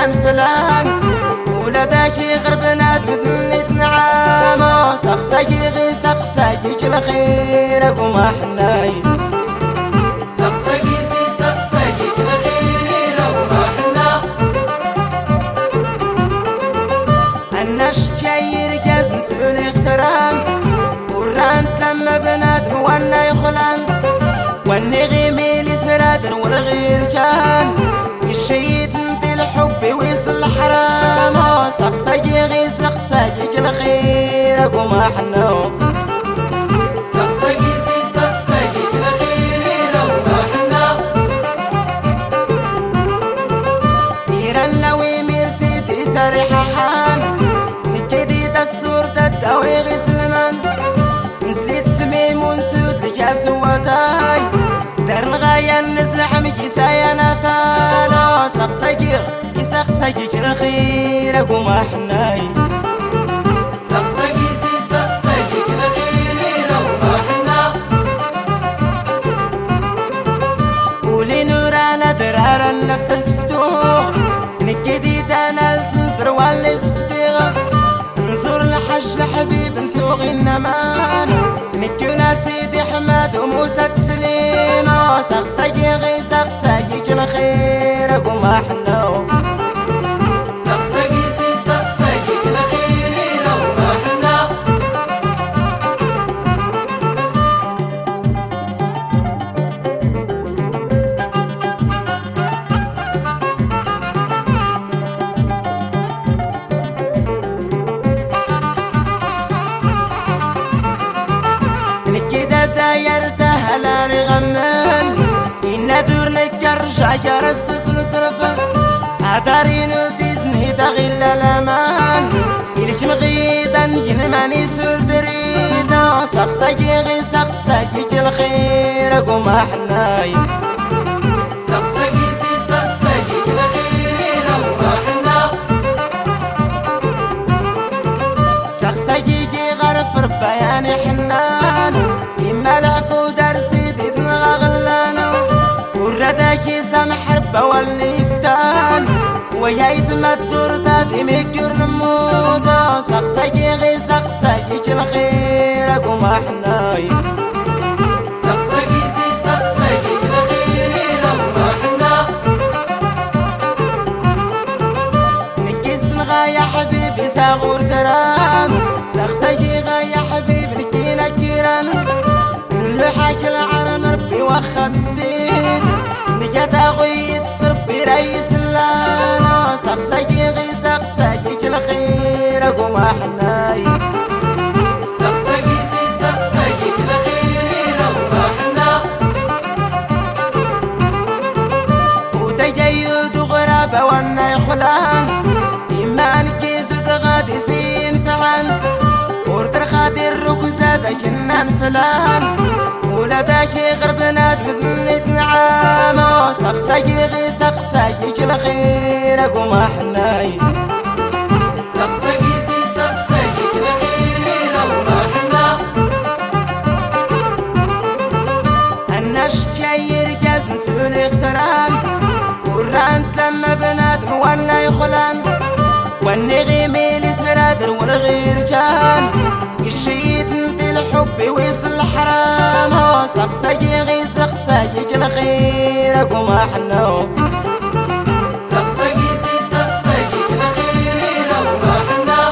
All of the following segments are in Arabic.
كنا نفلان ولداك غربنات مثني نعامو سقساكي غي سقساكي كل خيرك وما حناي سقساكي سي سقساكي كل خيرك وما حنا الناش شاير كاس نسول اخترام ورانت لما بنات موانا يخلان واني غيميلي سرادر والغير كان الشيد انت الحب ويصل حرام سقساكي غي سقساكي كل خيرك وما حنا سقساكي سي سقساكي كل خيرك وما حنا ميران لوي ميرسيتي سريحة حان نكدي تسور تداوي غي سلمان نسليت سميم ونسود لك يا سواتاي دارن غايا نزحم كيسايا نفالو سقساكي سقساكي كل خيرك وما حناي سقساكي سي سقساكي كل خيرك وما حنا قولي نورانا درارا نسر سفتوه نكدي تنالت نصر والي سفتيغ نزور الحج لحبيب نسوق النمان نكيونا سيدي حماد وموسى تسليم سقساكي غي سقساكي كل خيرك وما حنا سقساكي سي سقساكي كل خيرك وما حنا نكيدا دايرته هلا نغمل إنا دور نكرجع كرسس نصرف عدارين وديزني تغيل الأمان إلك مغيدا ينماني سور دريدا سقساكي غي سقساكي كل خيرك وما حناي سقساكي سي سقساكي كل خيرك وما حنا سقساكي كي غرف ربياني حنان إما العفو دار سيدي تنغغلانو ورداكي سامح ربا واللي فتان ويايت ما الدور تادي ميكور نمودا سقساكي غي سقساكي كل خيرك وما حناي سقساكي سي سقساكي كل خيرك وما حنا نكيس نغايا حبيبي ساغور درام سقساكي غايا حبيب نكينا كيران نلوحاك العرن ربي واخا تفتيد نكاتا غيت صربي ريس اللانا سقساكي غي سقساكي كل خيرك وما حناي سقساكي سي سقساكي كل خيرك وما حنا وتجيد وغرابة وانا يخلان إما الكيس وتغادي سين فعان ورتر خاطر ركزات كنا نفلان ولداكي غربنات مثني تنعامو سقساكي غي سقساكي كل خيرك وما حناي سقساكي سي سقساكي كل خيرك وما حنا الناش تشاير كاس نسول اخترام ورانت لما بنات موانا يخلان واني غيميلي سرادر والغير كان الشيد انت الحب ويصل حرام سقساكي غي سقساكي كل خيرك وما حنا سقساكي سي سقساكي كل خيرك وما حنا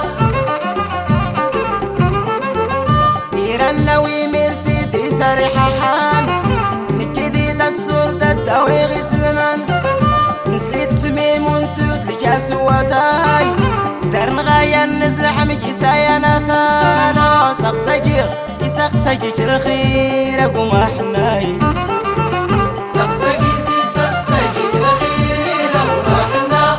ميران لوي ميرسيتي سريحة حان نكدي تسور تداوي غي سلمان نسليت سميم ونسود لك يا سواتاي دارن غايا نزحم كيسايا نفالو سقساكي سقساكي كل خيرك وما حناي سقساكي سي سقساكي كل خيرك وما حنا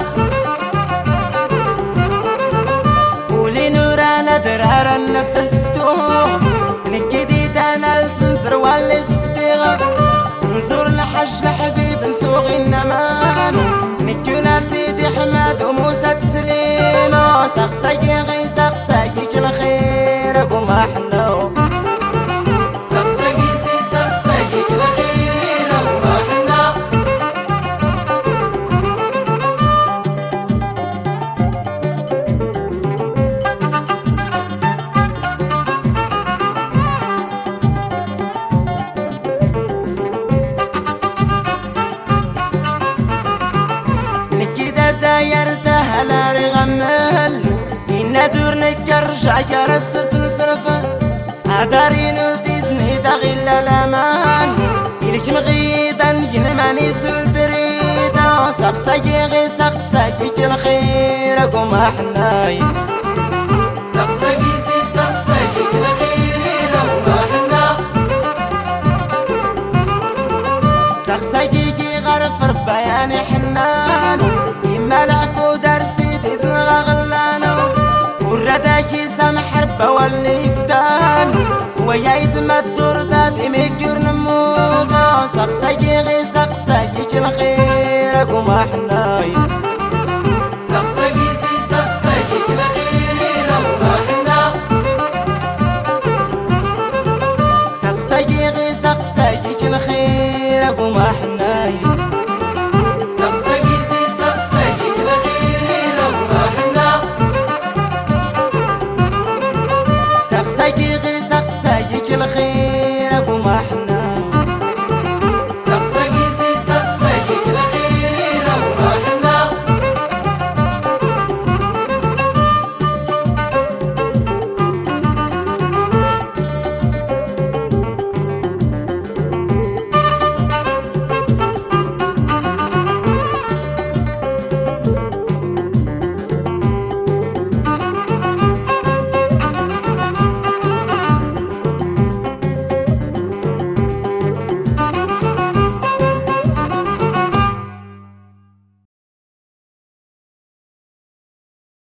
قولي نورانا درارا نسر سفتوه نكدي تنالت نصر والي سفتيغ نزور الحج لحبيب نسوق النمان نكيونا سيدي حماد وموسى تسليم سقساكي غي سقساكي كل خيرك وما حنا سقساكي سي سقساكي كل خيرك وما حنا يرتاح لا رغمل إن دور نكرجع كرسس نصرفه أدارين وتزني تغيل الأمان إلك مغيدا ينماني سلتريدا سقساكي غي سقساكي الخير قوم أحناي سقساكي سي سقساكي الخير قوم أحنا سقساكي كي غرف ربيان حنان إما العفو درسي تتنغى غلانو ورداكي سمح ربا واللي فتان ويا يتمد دور تاتي ميكور نمودا سقساكي غي سقساكي الخير